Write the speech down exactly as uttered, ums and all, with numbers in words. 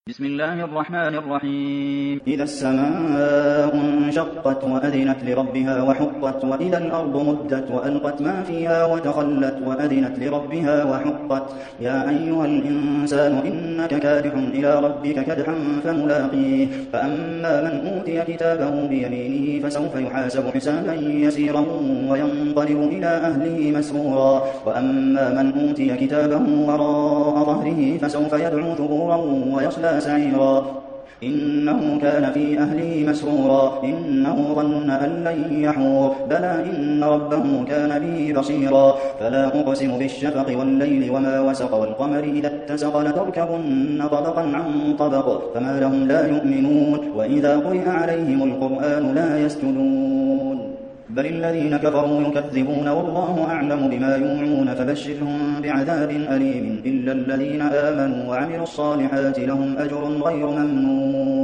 بسم الله الرحمن الرحيم إذا السماء انشقت وأذنت لربها وحقت وإذا الأرض مدت وألقت ما فيها وتخلت وأذنت لربها وحقت يا أيها الإنسان إنك كادح إلى ربك كدحا فملاقيه فأما من أوتي كتابه بيمينه فسوف يحاسب حسابا يسيرا وينقلب إلى أهله مسرورا وأما من أوتي كتابه وراء ظهره فسوف يدعو ثبورا ويصلى سعيرا إنه كان في أهله مسرورا إنه ظن أن لن يحور بلى إن ربه كان به بصيرا فلا أقسم بالشفق والليل وما وسق والقمر إذا اتسق لتركبن طبقا عن طبق فما لهم لا يؤمنون وإذا قرئ عليهم القرآن لا يسجدون بل الذين كفروا يكذبون والله أعلم بما يوعون فبشرهم بعذاب أليم إلا الذين آمنوا وعملوا الصالحات لهم أجر غير ممنون